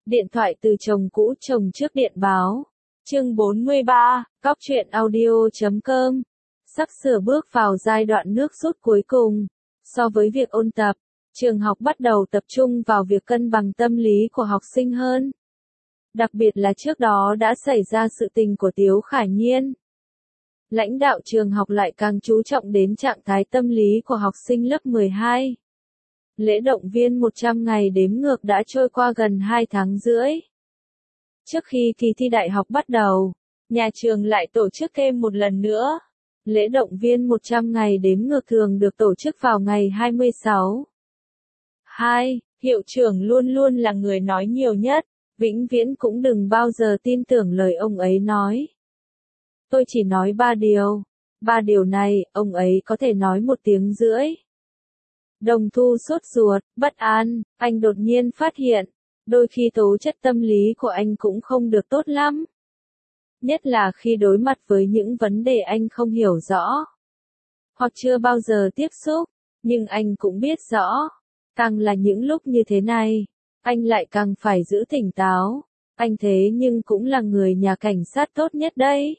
Điện thoại từ chồng cũ chồng trước điện báo. Chương 43, Cóc truyện audio.com. Sắp sửa bước vào giai đoạn nước rút cuối cùng. So với việc ôn tập, trường học bắt đầu tập trung vào việc cân bằng tâm lý của học sinh hơn. Đặc biệt là trước đó đã xảy ra sự tình của Tiếu Khả Nhiên. Lãnh đạo trường học lại càng chú trọng đến trạng thái tâm lý của học sinh lớp 12. Lễ động viên 100 ngày đếm ngược đã trôi qua gần 2 tháng rưỡi. Trước khi kỳ thi đại học bắt đầu, nhà trường lại tổ chức thêm một lần nữa. Lễ động viên 100 ngày đếm ngược thường được tổ chức vào ngày 26. 2. Hiệu trưởng luôn luôn là người nói nhiều nhất, vĩnh viễn cũng đừng bao giờ tin tưởng lời ông ấy nói. Tôi chỉ nói 3 điều. 3 điều này, ông ấy có thể nói 1 tiếng rưỡi. Đồng Thu sốt ruột, bất an, anh đột nhiên phát hiện, đôi khi tố chất tâm lý của anh cũng không được tốt lắm. Nhất là khi đối mặt với những vấn đề anh không hiểu rõ, hoặc chưa bao giờ tiếp xúc, nhưng anh cũng biết rõ, càng là những lúc như thế này, anh lại càng phải giữ tỉnh táo, anh thế nhưng cũng là người nhà cảnh sát tốt nhất đấy.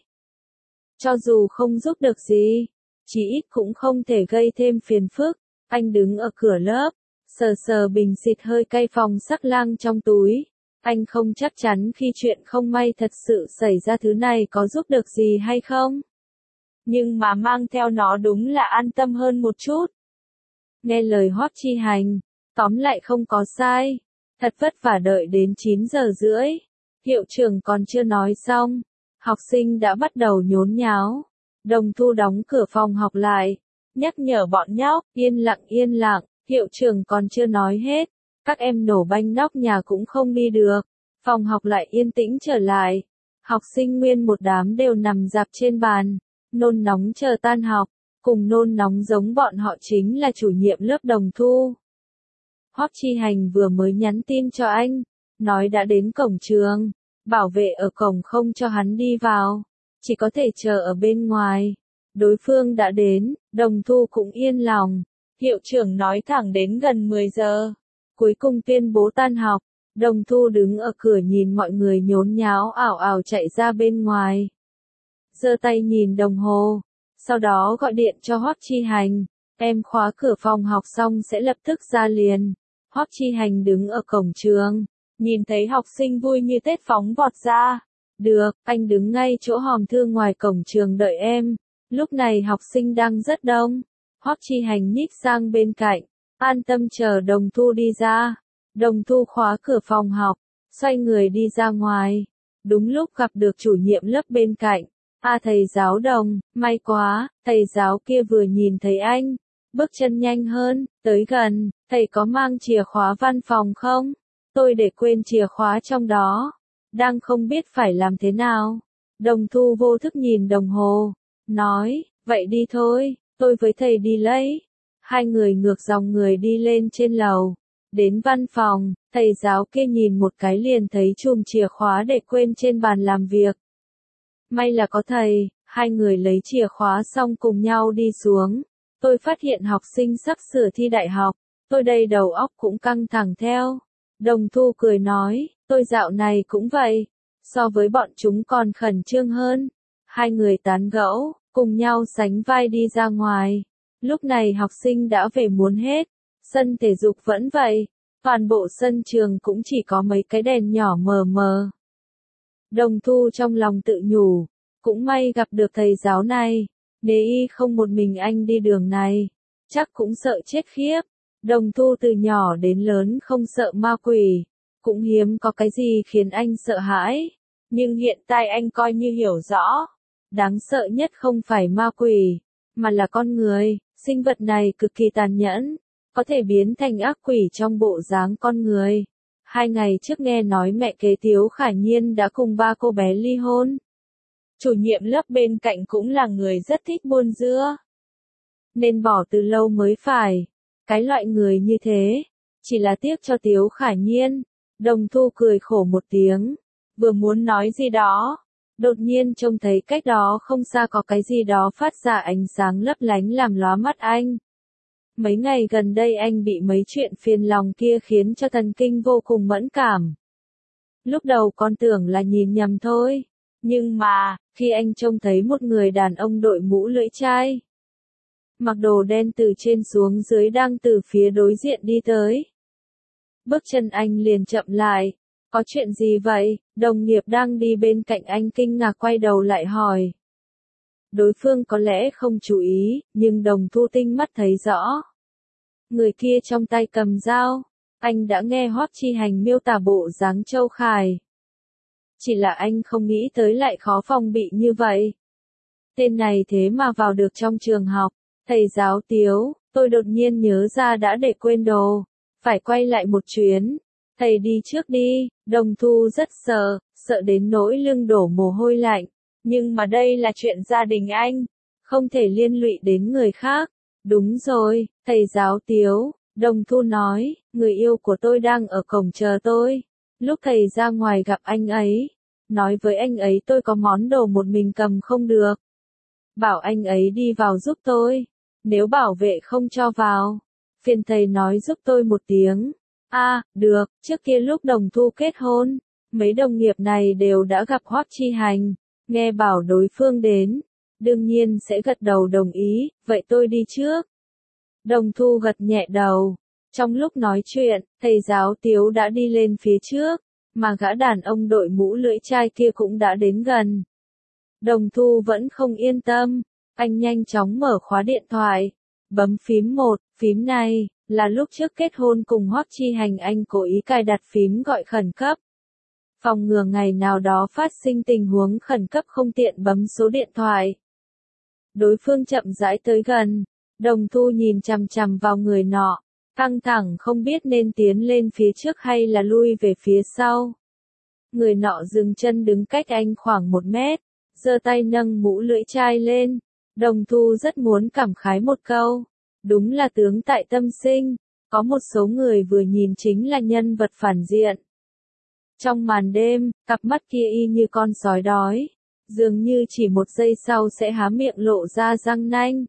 Cho dù không giúp được gì, chỉ ít cũng không thể gây thêm phiền phức. Anh đứng ở cửa lớp, sờ sờ bình xịt hơi cay phòng sắc lang trong túi. Anh không chắc chắn khi chuyện không may thật sự xảy ra thứ này có giúp được gì hay không. Nhưng mà mang theo nó đúng là an tâm hơn một chút. Nghe lời Hoắc Chi Hành, tóm lại không có sai. Thật vất vả đợi đến 9 giờ rưỡi. Hiệu trưởng còn chưa nói xong. Học sinh đã bắt đầu nhốn nháo. Đồng Thu đóng cửa phòng học lại. Nhắc nhở bọn nhóc, yên lặng, hiệu trưởng còn chưa nói hết. Các em nổ banh nóc nhà cũng không đi được. Phòng học lại yên tĩnh trở lại. Học sinh nguyên một đám đều nằm rạp trên bàn, nôn nóng chờ tan học. Cùng nôn nóng giống bọn họ chính là chủ nhiệm lớp Đồng Thu. Hoắc Chi Hành vừa mới nhắn tin cho anh, nói đã đến cổng trường. Bảo vệ ở cổng không cho hắn đi vào, chỉ có thể chờ ở bên ngoài. Đối phương đã đến, Đồng Thu cũng yên lòng. Hiệu trưởng nói thẳng đến gần 10 giờ. Cuối cùng tuyên bố tan học. Đồng Thu đứng ở cửa nhìn mọi người nhốn nháo ảo ảo chạy ra bên ngoài. Giơ tay nhìn đồng hồ. Sau đó gọi điện cho Hoắc Chi Hành. Em khóa cửa phòng học xong sẽ lập tức ra liền. Hoắc Chi Hành đứng ở cổng trường. Nhìn thấy học sinh vui như Tết phóng vọt ra. Được, anh đứng ngay chỗ hòm thư ngoài cổng trường đợi em. Lúc này học sinh đang rất đông. Hoắc Chi Hành nhích sang bên cạnh, an tâm chờ Đồng Thu đi ra. Đồng Thu khóa cửa phòng học, xoay người đi ra ngoài. Đúng lúc gặp được chủ nhiệm lớp bên cạnh. Thầy giáo Đồng, may quá, thầy giáo kia vừa nhìn thấy anh. Bước chân nhanh hơn, tới gần, thầy có mang chìa khóa văn phòng không? Tôi để quên chìa khóa trong đó. Đang không biết phải làm thế nào. Đồng Thu vô thức nhìn đồng hồ. Nói, vậy đi thôi, tôi với thầy đi lấy. Hai người ngược dòng người đi lên trên lầu. Đến văn phòng, thầy giáo kia nhìn một cái liền thấy chùm chìa khóa để quên trên bàn làm việc. May là có thầy, hai người lấy chìa khóa xong cùng nhau đi xuống. Tôi phát hiện học sinh sắp sửa thi đại học, tôi đây đầu óc cũng căng thẳng theo. Đồng Thu cười nói, tôi dạo này cũng vậy, so với bọn chúng còn khẩn trương hơn. Hai người tán gẫu, cùng nhau sánh vai đi ra ngoài. Lúc này học sinh đã về muốn hết. Sân thể dục vẫn vậy. Toàn bộ sân trường cũng chỉ có mấy cái đèn nhỏ mờ mờ. Đồng Thu trong lòng tự nhủ. Cũng may gặp được thầy giáo này. Nếu y không một mình anh đi đường này, chắc cũng sợ chết khiếp. Đồng Thu từ nhỏ đến lớn không sợ ma quỷ. Cũng hiếm có cái gì khiến anh sợ hãi. Nhưng hiện tại anh coi như hiểu rõ. Đáng sợ nhất không phải ma quỷ, mà là con người. Sinh vật này cực kỳ tàn nhẫn, có thể biến thành ác quỷ trong bộ dáng con người. 2 ngày trước nghe nói mẹ kế Tiếu Khả Nhiên đã cùng 3 cô bé ly hôn. Chủ nhiệm lớp bên cạnh cũng là người rất thích buôn dưa. Nên bỏ từ lâu mới phải. Cái loại người như thế, chỉ là tiếc cho Tiếu Khả Nhiên. Đồng Thu cười khổ một tiếng, vừa muốn nói gì đó. Đột nhiên trông thấy cách đó không xa có cái gì đó phát ra ánh sáng lấp lánh làm lóa mắt anh. Mấy ngày gần đây anh bị mấy chuyện phiền lòng kia khiến cho thần kinh vô cùng mẫn cảm. Lúc đầu con tưởng là nhìn nhầm thôi. Nhưng mà, khi anh trông thấy một người đàn ông đội mũ lưỡi chai, mặc đồ đen từ trên xuống dưới đang từ phía đối diện đi tới. Bước chân anh liền chậm lại. Có chuyện gì vậy? Đồng nghiệp đang đi bên cạnh anh kinh ngạc quay đầu lại hỏi. Đối phương có lẽ không chú ý, nhưng Đồng Thu tinh mắt thấy rõ. Người kia trong tay cầm dao. Anh đã nghe Hoắc Chi Hành miêu tả bộ dáng Châu Khải. Chỉ là anh không nghĩ tới lại khó phòng bị như vậy. Tên này thế mà vào được trong trường học. Thầy giáo Tiếu, tôi đột nhiên nhớ ra đã để quên đồ. Phải quay lại một chuyến. Thầy đi trước đi. Đồng Thu rất sợ đến nỗi lưng đổ mồ hôi lạnh. Nhưng mà đây là chuyện gia đình anh. Không thể liên lụy đến người khác. Đúng rồi, thầy giáo Tiếu. Đồng Thu nói, người yêu của tôi đang ở cổng chờ tôi. Lúc thầy ra ngoài gặp anh ấy. Nói với anh ấy tôi có món đồ một mình cầm không được. Bảo anh ấy đi vào giúp tôi. Nếu bảo vệ không cho vào, phiền thầy nói giúp tôi một tiếng. Được, trước kia lúc Đồng Thu kết hôn, mấy đồng nghiệp này đều đã gặp Hoắc Chi Hành, nghe bảo đối phương đến, đương nhiên sẽ gật đầu đồng ý, vậy tôi đi trước. Đồng Thu gật nhẹ đầu. Trong lúc nói chuyện, thầy giáo Tiếu đã đi lên phía trước, mà gã đàn ông đội mũ lưỡi chai kia cũng đã đến gần. Đồng Thu vẫn không yên tâm, anh nhanh chóng mở khóa điện thoại, bấm phím 1, phím này là lúc trước kết hôn cùng Hoắc Chi Hành anh cố ý cài đặt phím gọi khẩn cấp. Phòng ngừa ngày nào đó phát sinh tình huống khẩn cấp không tiện bấm số điện thoại. Đối phương chậm rãi tới gần, Đồng Thu nhìn chằm chằm vào người nọ, căng thẳng không biết nên tiến lên phía trước hay là lui về phía sau. Người nọ dừng chân đứng cách anh khoảng 1 mét, giơ tay nâng mũ lưỡi chai lên. Đồng Thu rất muốn cảm khái một câu. Đúng là tướng tại tâm sinh, có một số người vừa nhìn chính là nhân vật phản diện. Trong màn đêm, cặp mắt kia y như con sói đói, dường như chỉ một giây sau sẽ há miệng lộ ra răng nanh.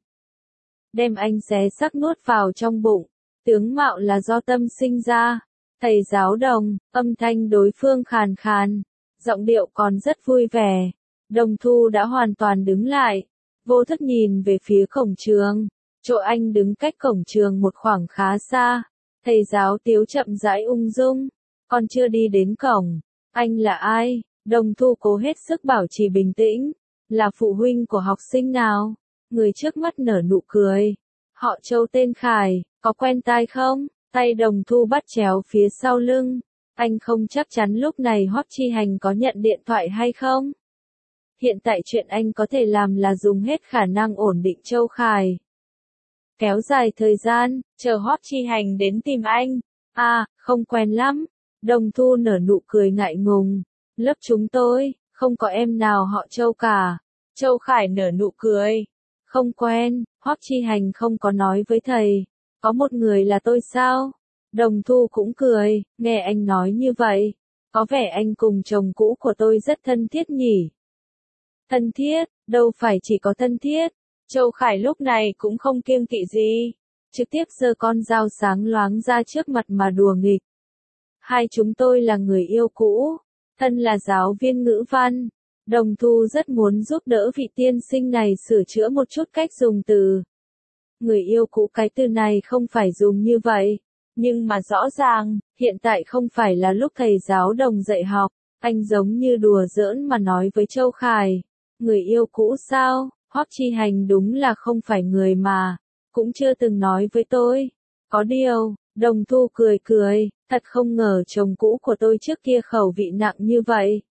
Đem anh xé xác nuốt vào trong bụng, tướng mạo là do tâm sinh ra. Thầy giáo Đồng, âm thanh đối phương khàn khàn, giọng điệu còn rất vui vẻ. Đồng Thu đã hoàn toàn đứng lại, vô thức nhìn về phía cổng trường. Chỗ anh đứng cách cổng trường một khoảng khá xa. Thầy giáo Tiếu chậm rãi ung dung. Còn chưa đi đến cổng. Anh là ai? Đồng Thu cố hết sức bảo trì bình tĩnh. Là phụ huynh của học sinh nào? Người trước mắt nở nụ cười. Họ Châu tên Khải, có quen tai không? Tay Đồng Thu bắt chéo phía sau lưng. Anh không chắc chắn lúc này Hoắc Chi Hành có nhận điện thoại hay không. Hiện tại chuyện anh có thể làm là dùng hết khả năng ổn định Châu Khải. Kéo dài thời gian, chờ Hoắc Chi Hành đến tìm anh. Không quen lắm. Đồng Thu nở nụ cười ngại ngùng. Lớp chúng tôi, không có em nào họ Châu cả. Châu Khải nở nụ cười. Không quen, Hoắc Chi Hành không có nói với thầy. Có một người là tôi sao? Đồng Thu cũng cười, nghe anh nói như vậy. Có vẻ anh cùng chồng cũ của tôi rất thân thiết nhỉ? Thân thiết, đâu phải chỉ có thân thiết. Châu Khải lúc này cũng không kiêng kỵ gì. Trực tiếp giơ con dao sáng loáng ra trước mặt mà đùa nghịch. Hai chúng tôi là người yêu cũ. Thân là giáo viên ngữ văn. Đồng Thu rất muốn giúp đỡ vị tiên sinh này sửa chữa một chút cách dùng từ. Người yêu cũ cái từ này không phải dùng như vậy. Nhưng mà rõ ràng, hiện tại không phải là lúc thầy giáo Đồng dạy học. Anh giống như đùa giỡn mà nói với Châu Khải. Người yêu cũ sao? Hoắc Chi Hành đúng là không phải người mà. Cũng chưa từng nói với tôi. Có điều, Đồng Thu cười, thật không ngờ chồng cũ của tôi trước kia khẩu vị nặng như vậy.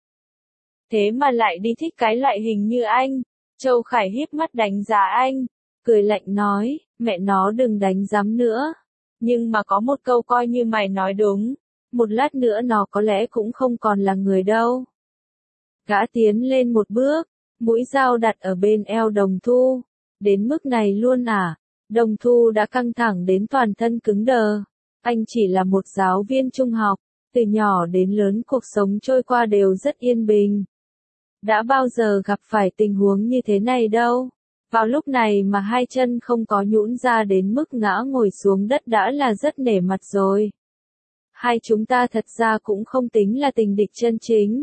Thế mà lại đi thích cái loại hình như anh. Châu Khải híp mắt đánh giá anh. Cười lạnh nói, mẹ nó đừng đánh giám nữa. Nhưng mà có một câu coi như mày nói đúng. Một lát nữa nó có lẽ cũng không còn là người đâu. Gã tiến lên một bước. Mũi dao đặt ở bên eo Đồng Thu. Đến mức này luôn à? Đồng Thu đã căng thẳng đến toàn thân cứng đờ. Anh chỉ là một giáo viên trung học. Từ nhỏ đến lớn cuộc sống trôi qua đều rất yên bình. Đã bao giờ gặp phải tình huống như thế này đâu. Vào lúc này mà hai chân không có nhũn ra đến mức ngã ngồi xuống đất đã là rất nể mặt rồi. Hai chúng ta thật ra cũng không tính là tình địch chân chính.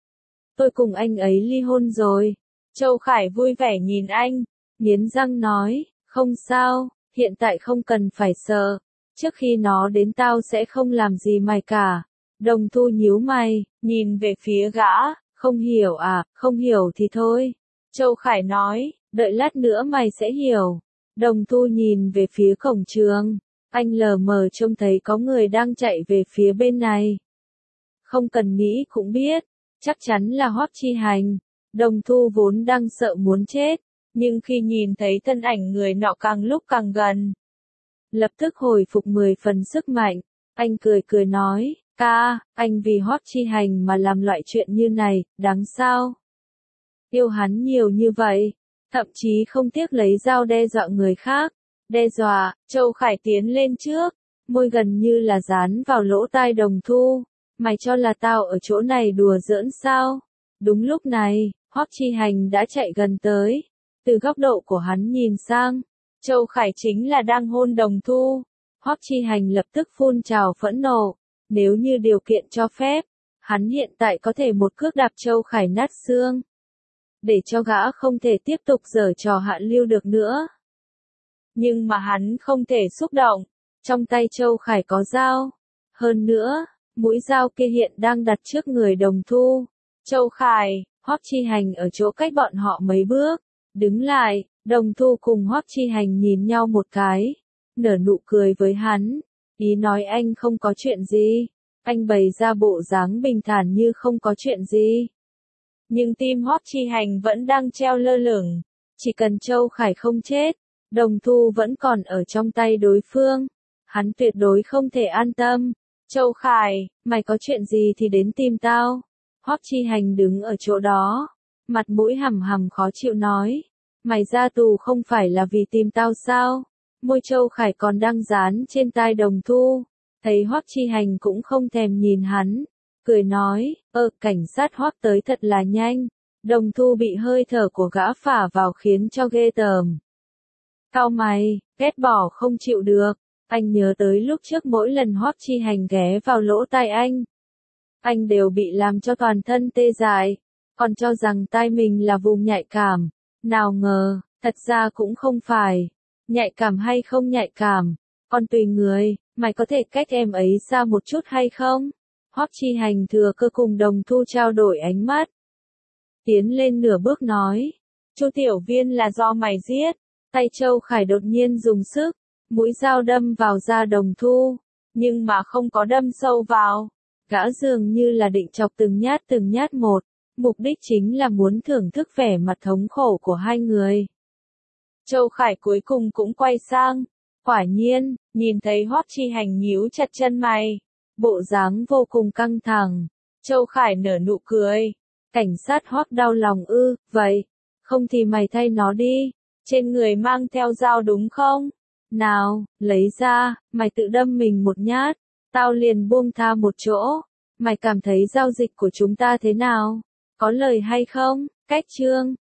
Tôi cùng anh ấy ly hôn rồi. Châu Khải vui vẻ nhìn anh, nghiến răng nói, không sao, hiện tại không cần phải sợ. Trước khi nó đến tao sẽ không làm gì mày cả. Đồng Thu nhíu mày, nhìn về phía gã, không hiểu à, không hiểu thì thôi. Châu Khải nói, đợi lát nữa mày sẽ hiểu. Đồng Thu nhìn về phía cổng trường, anh lờ mờ trông thấy có người đang chạy về phía bên này. Không cần nghĩ cũng biết, chắc chắn là Hoắc Chi Hành. Đồng Thu vốn đang sợ muốn chết, nhưng khi nhìn thấy thân ảnh người nọ càng lúc càng gần, lập tức hồi phục 10 phần sức mạnh. Anh cười cười nói, ca, anh vì Hoắc Chi Hành mà làm loại chuyện như này, đáng sao? Yêu hắn nhiều như vậy, thậm chí không tiếc lấy dao đe dọa người khác. Đe dọa, Châu Khải tiến lên trước, môi gần như là dán vào lỗ tai Đồng Thu. Mày cho là tao ở chỗ này đùa giỡn sao? Đúng lúc này, Hoắc Chi Hành đã chạy gần tới. Từ góc độ của hắn nhìn sang, Châu Khải chính là đang hôn Đồng Thu. Hoắc Chi Hành lập tức phun trào phẫn nộ. Nếu như điều kiện cho phép, hắn hiện tại có thể một cước đạp Châu Khải nát xương. Để cho gã không thể tiếp tục giở trò hạ lưu được nữa. Nhưng mà hắn không thể xúc động. Trong tay Châu Khải có dao. Hơn nữa, mũi dao kia hiện đang đặt trước người Đồng Thu. Châu Khải, Hoắc Chi Hành ở chỗ cách bọn họ mấy bước. Đứng lại, Đồng Thu cùng Hoắc Chi Hành nhìn nhau một cái. Nở nụ cười với hắn. Ý nói anh không có chuyện gì. Anh bày ra bộ dáng bình thản như không có chuyện gì. Nhưng tim Hoắc Chi Hành vẫn đang treo lơ lửng. Chỉ cần Châu Khải không chết, Đồng Thu vẫn còn ở trong tay đối phương. Hắn tuyệt đối không thể an tâm. Châu Khải, mày có chuyện gì thì đến tìm tao. Hoắc Chi Hành đứng ở chỗ đó, mặt mũi hầm hầm khó chịu nói. Mày ra tù không phải là vì tìm tao sao? Môi Châu Khải còn đang dán trên tai Đồng Thu. Thấy Hoắc Chi Hành cũng không thèm nhìn hắn. Cười nói, cảnh sát Hoắc tới thật là nhanh. Đồng Thu bị hơi thở của gã phả vào khiến cho ghê tởm. Cau mày, ghét bỏ không chịu được. Anh nhớ tới lúc trước mỗi lần Hoắc Chi Hành ghé vào lỗ tai anh đều bị làm cho toàn thân tê dại, còn cho rằng tai mình là vùng nhạy cảm. Nào ngờ, thật ra cũng không phải. Nhạy cảm hay không nhạy cảm, còn tùy người, mày có thể cách em ấy xa một chút hay không? Hoắc Chi Hành thừa cơ cùng Đồng Thu trao đổi ánh mắt. Tiến lên nửa bước nói, Chu tiểu viên là do mày giết. Tay Châu Khải đột nhiên dùng sức, mũi dao đâm vào da Đồng Thu, nhưng mà không có đâm sâu vào. Gã dường như là định chọc từng nhát một, mục đích chính là muốn thưởng thức vẻ mặt thống khổ của hai người. Châu Khải cuối cùng cũng quay sang, quả nhiên, nhìn thấy Hoắc Chi Hành nhíu chặt chân mày, bộ dáng vô cùng căng thẳng. Châu Khải nở nụ cười, cảnh sát Hoắc đau lòng ư, vậy, không thì mày thay nó đi, trên người mang theo dao đúng không? Nào, lấy ra, mày tự đâm mình một nhát, tao liền buông tha một chỗ. Mày cảm thấy giao dịch của chúng ta thế nào? Có lời hay không? Cách chương